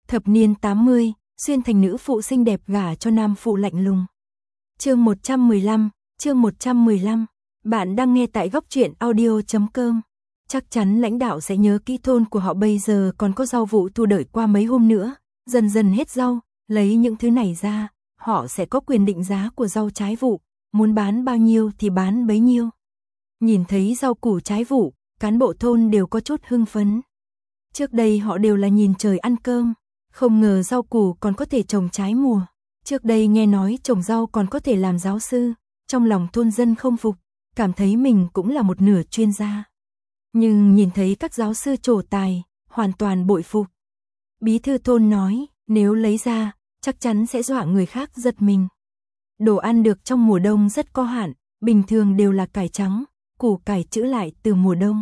Thập niên 80, xuyên thành nữ phụ xinh đẹp gả cho nam phụ lạnh lùng. Chương 115, bạn đang nghe tại góc truyện audio.com. Chắc chắn lãnh đạo sẽ nhớ kỹ thôn của họ bây giờ còn có rau vụ thu đợi qua mấy hôm nữa, dần dần hết rau, lấy những thứ này ra, họ sẽ có quyền định giá của rau trái vụ, muốn bán bao nhiêu thì bán bấy nhiêu. Nhìn thấy rau củ trái vụ, cán bộ thôn đều có chút hưng phấn. Trước đây họ đều là nhìn trời ăn cơm, không ngờ rau củ còn có thể trồng trái mùa. Trước đây nghe nói trồng rau còn có thể làm giáo sư, trong lòng thôn dân không phục, cảm thấy mình cũng là một nửa chuyên gia. Nhưng nhìn thấy các giáo sư trổ tài, hoàn toàn bội phục. Bí thư thôn nói, nếu lấy ra, chắc chắn sẽ dọa người khác giật mình. Đồ ăn được trong mùa đông rất có hạn, bình thường đều là cải trắng, củ cải trữ lại từ mùa đông.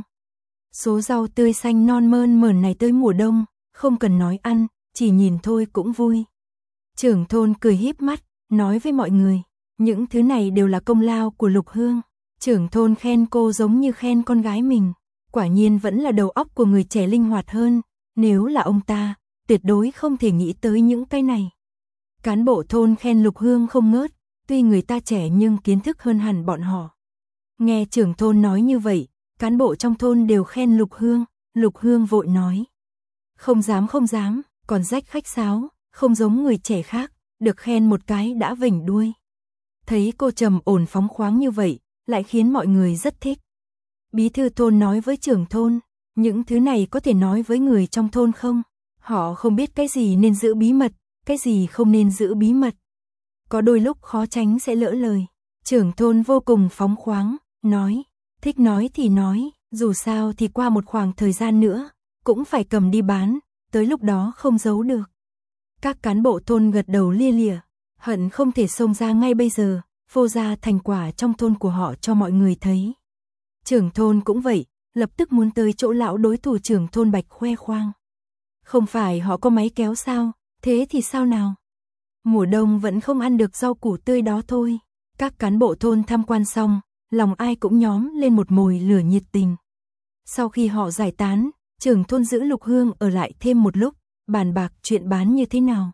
Số rau tươi xanh non mơn mởn này tới mùa đông, không cần nói ăn, chỉ nhìn thôi cũng vui. Trưởng thôn cười híp mắt, nói với mọi người, những thứ này đều là công lao của Lục Hương. Trưởng thôn khen cô giống như khen con gái mình, quả nhiên vẫn là đầu óc của người trẻ linh hoạt hơn, nếu là ông ta, tuyệt đối không thể nghĩ tới những cái này. Cán bộ thôn khen Lục Hương không ngớt, tuy người ta trẻ nhưng kiến thức hơn hẳn bọn họ. Nghe trưởng thôn nói như vậy, cán bộ trong thôn đều khen Lục Hương vội nói. Không dám, còn rách khách sáo, không giống người trẻ khác, được khen một cái đã vểnh đuôi. Thấy cô trầm ổn phóng khoáng như vậy, lại khiến mọi người rất thích. Bí thư thôn nói với trưởng thôn, những thứ này có thể nói với người trong thôn không? Họ không biết cái gì nên giữ bí mật, cái gì không nên giữ bí mật. Có đôi lúc khó tránh sẽ lỡ lời. Trưởng thôn vô cùng phóng khoáng, nói, thích nói thì nói, dù sao thì qua một khoảng thời gian nữa, cũng phải cầm đi bán, tới lúc đó không giấu được. Các cán bộ thôn gật đầu lia lịa, hận không thể xông ra ngay bây giờ, phô ra thành quả trong thôn của họ cho mọi người thấy. Trưởng thôn cũng vậy, lập tức muốn tới chỗ lão đối thủ trưởng thôn Bạch khoe khoang. Không phải họ có máy kéo sao, thế thì sao nào? Mùa đông vẫn không ăn được rau củ tươi đó thôi. Các cán bộ thôn tham quan xong, lòng ai cũng nhóm lên một mồi lửa nhiệt tình. Sau khi họ giải tán, trưởng thôn giữ Lục Hương ở lại thêm một lúc, bàn bạc chuyện bán như thế nào.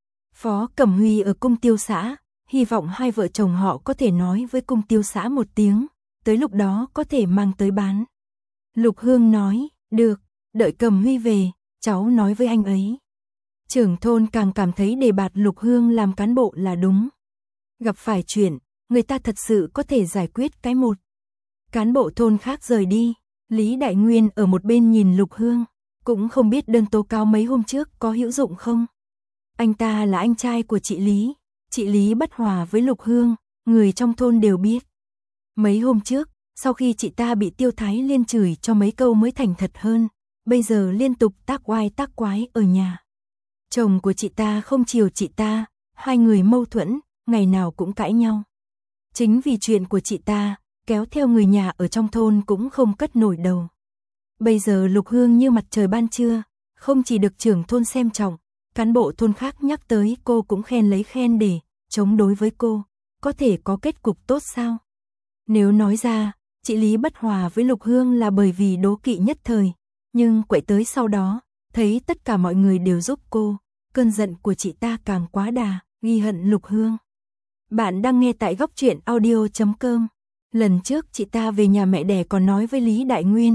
Phó Cẩm Huy ở cung tiêu xã, hy vọng hai vợ chồng họ có thể nói với cung tiêu xã một tiếng, tới lúc đó có thể mang tới bán. Lục Hương nói, được, đợi Cẩm Huy về, cháu nói với anh ấy. Trưởng thôn càng cảm thấy đề bạt Lục Hương làm cán bộ là đúng. Gặp phải chuyện, người ta thật sự có thể giải quyết cái một. Cán bộ thôn khác rời đi, Lý Đại Nguyên ở một bên nhìn Lục Hương, cũng không biết đơn tố cáo mấy hôm trước có hữu dụng không. Anh ta là anh trai của chị Lý bất hòa với Lục Hương, người trong thôn đều biết. Mấy hôm trước, sau khi chị ta bị Tiêu Thái Liên chửi cho mấy câu mới thành thật hơn, bây giờ liên tục tác oai tác quái ở nhà. Chồng của chị ta không chiều chị ta, hai người mâu thuẫn, ngày nào cũng cãi nhau. Chính vì chuyện của chị ta, kéo theo người nhà ở trong thôn cũng không cất nổi đầu. Bây giờ Lục Hương như mặt trời ban trưa, không chỉ được trưởng thôn xem trọng, cán bộ thôn khác nhắc tới cô cũng khen lấy khen để chống đối với cô, có thể có kết cục tốt sao? Nếu nói ra, chị Lý bất hòa với Lục Hương là bởi vì đố kỵ nhất thời, nhưng quậy tới sau đó, thấy tất cả mọi người đều giúp cô, cơn giận của chị ta càng quá đà, ghi hận Lục Hương. Bạn đang nghe tại góc truyện audio.com. Lần trước chị ta về nhà mẹ đẻ còn nói với Lý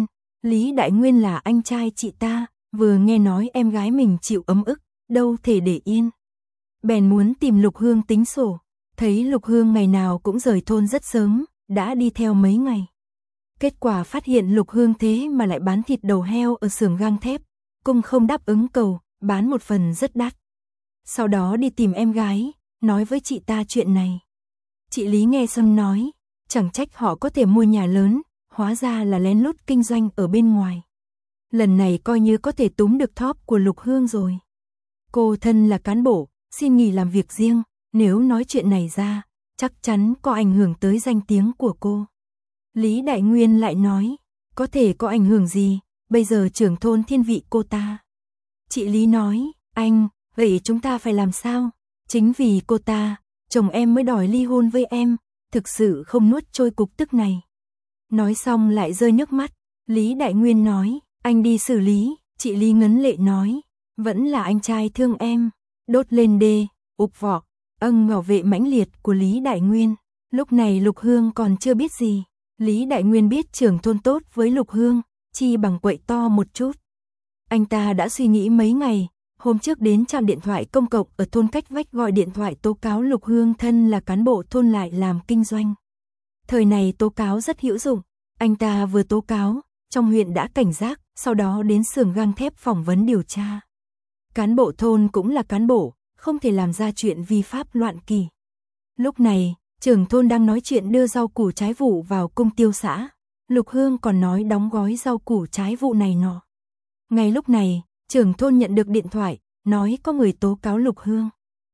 Đại Nguyên là anh trai chị ta, vừa nghe nói em gái mình chịu ấm ức, đâu thể để yên. Bèn muốn tìm Lục Hương tính sổ, thấy Lục Hương ngày nào cũng rời thôn rất sớm, đã đi theo mấy ngày. Kết quả phát hiện Lục Hương thế mà lại bán thịt đầu heo ở xưởng gang thép, cung không đáp ứng cầu, bán một phần rất đắt. Sau đó đi tìm em gái, nói với chị ta chuyện này. Chị Lý nghe xong nói, chẳng trách họ có thể mua nhà lớn, hóa ra là lén lút kinh doanh ở bên ngoài. Lần này coi như có thể túm được thóp của Lục Hương rồi. Cô thân là cán bộ, xin nghỉ làm việc riêng, nếu nói chuyện này ra, chắc chắn có ảnh hưởng tới danh tiếng của cô. Lý Đại Nguyên lại nói, có thể có ảnh hưởng gì, bây giờ trưởng thôn thiên vị cô ta. Chị Lý nói, anh, vậy chúng ta phải làm sao? Chính vì cô ta, chồng em mới đòi ly hôn với em, thực sự không nuốt trôi cục tức này. Nói xong lại rơi nước mắt, Lý Đại Nguyên nói, anh đi xử lý, chị Lý ngấn lệ nói, Vẫn là anh trai thương em, đốt lên đê, ục vọ, bảo vệ mãnh liệt của Lý Đại Nguyên. Lúc này Lục Hương còn chưa biết gì. Lý Đại Nguyên biết trưởng thôn tốt với Lục Hương, chi bằng quậy to một chút. Anh ta đã suy nghĩ mấy ngày, hôm trước đến trạm điện thoại công cộng ở thôn cách vách gọi điện thoại tố cáo Lục Hương thân là cán bộ thôn lại làm kinh doanh. Thời này tố cáo rất hữu dụng, anh ta vừa tố cáo, trong huyện đã cảnh giác, sau đó đến xưởng gang thép phỏng vấn điều tra. Cán bộ thôn cũng là cán bộ, không thể làm ra chuyện vi pháp loạn kỳ. Lúc này, trưởng thôn đang nói chuyện đưa rau củ trái vụ vào cung tiêu xã. Lục Hương còn nói đóng gói rau củ trái vụ này nọ. Ngay lúc này, trưởng thôn nhận được điện thoại, nói có người tố cáo Lục Hương.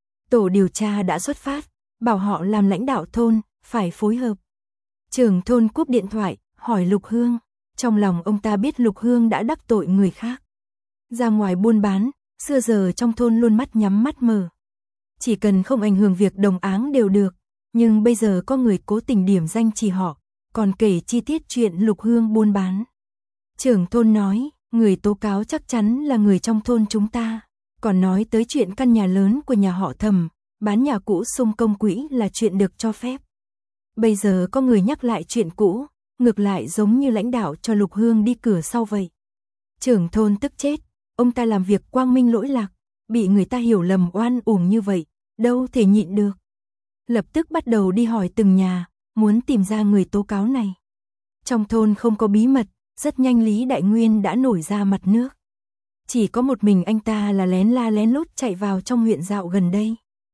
Tổ điều tra đã xuất phát, bảo họ làm lãnh đạo thôn, phải phối hợp. Trưởng thôn cúp điện thoại, hỏi Lục Hương. Trong lòng ông ta biết Lục Hương đã đắc tội người khác. Ra ngoài buôn bán, xưa giờ trong thôn luôn mắt nhắm mắt mở. Chỉ cần không ảnh hưởng việc đồng áng đều được. Nhưng bây giờ có người cố tình điểm danh chỉ họ, còn kể chi tiết chuyện Lục Hương buôn bán. Trưởng thôn nói, người tố cáo chắc chắn là người trong thôn chúng ta. Còn nói tới chuyện căn nhà lớn của nhà họ Thẩm, bán nhà cũ xung công quỹ là chuyện được cho phép. Bây giờ có người nhắc lại chuyện cũ, ngược lại giống như lãnh đạo cho Lục Hương đi cửa sau vậy. Trưởng thôn tức chết, ông ta làm việc quang minh lỗi lạc, bị người ta hiểu lầm oan uổng như vậy, đâu thể nhịn được. Lập tức bắt đầu đi hỏi từng nhà, muốn tìm ra người tố cáo này. Trong thôn không có bí mật, rất nhanh Lý Đại Nguyên đã nổi ra mặt nước. Chỉ có một mình anh ta là lén la lén lút chạy vào trong huyện dạo gần đây.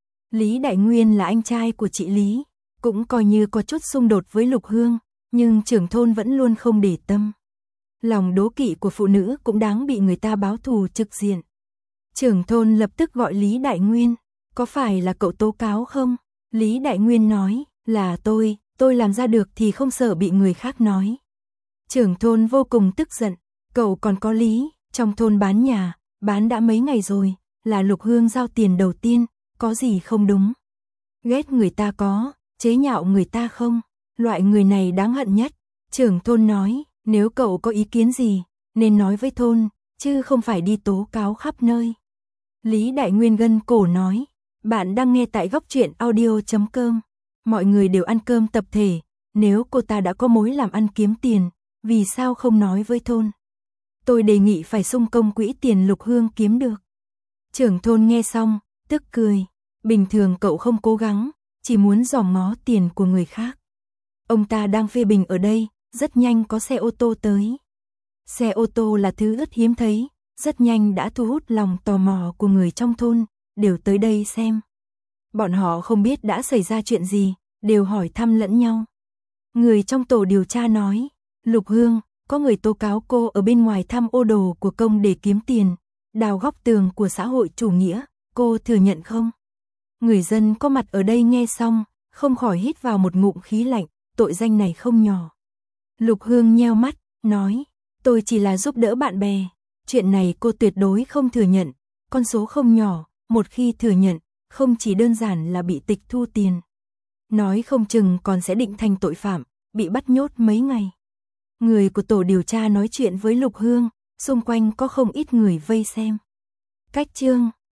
Lý Đại Nguyên là anh trai của chị Lý, cũng coi như có chút xung đột với Lục Hương, nhưng trưởng thôn vẫn luôn không để tâm. Lòng đố kỵ của phụ nữ cũng đáng bị người ta báo thù trực diện. Trưởng thôn lập tức gọi Lý Đại Nguyên, có phải là cậu tố cáo không? Lý Đại Nguyên nói, là tôi làm ra được thì không sợ bị người khác nói. Trưởng thôn vô cùng tức giận, cậu còn có lý, trong thôn bán nhà, bán đã mấy ngày rồi, là Lục Hương giao tiền đầu tiên, có gì không đúng. Ghét người ta có, chế nhạo người ta không, loại người này đáng hận nhất. Trưởng thôn nói, nếu cậu có ý kiến gì, nên nói với thôn, chứ không phải đi tố cáo khắp nơi. Lý Đại Nguyên gân cổ nói, bạn đang nghe tại Góc Truyện Audio.com. Mọi người đều ăn cơm tập thể, nếu cô ta đã có mối làm ăn kiếm tiền, vì sao không nói với thôn? Tôi đề nghị phải xung công quỹ tiền Lục Hương kiếm được. Trưởng thôn nghe xong, tức cười, bình thường cậu không cố gắng, chỉ muốn dòm ngó tiền của người khác. Ông ta đang phê bình ở đây, rất nhanh có xe ô tô tới. Xe ô tô là thứ rất hiếm thấy, rất nhanh đã thu hút lòng tò mò của người trong thôn, đều tới đây xem. Bọn họ không biết đã xảy ra chuyện gì, đều hỏi thăm lẫn nhau. Người trong tổ điều tra nói, Lục Hương, có người tố cáo cô ở bên ngoài thăm ô đồ của công để kiếm tiền, đào góc tường của xã hội chủ nghĩa, cô thừa nhận không? Người dân có mặt ở đây nghe xong, không khỏi hít vào một ngụm khí lạnh, tội danh này không nhỏ. Lục Hương nheo mắt, nói, tôi chỉ là giúp đỡ bạn bè, chuyện này cô tuyệt đối không thừa nhận, con số không nhỏ, một khi thừa nhận, không chỉ đơn giản là bị tịch thu tiền. Nói không chừng còn sẽ định thành tội phạm, bị bắt nhốt mấy ngày. Người của tổ điều tra nói chuyện với Lục Hương, xung quanh có không ít người vây xem. Cách chương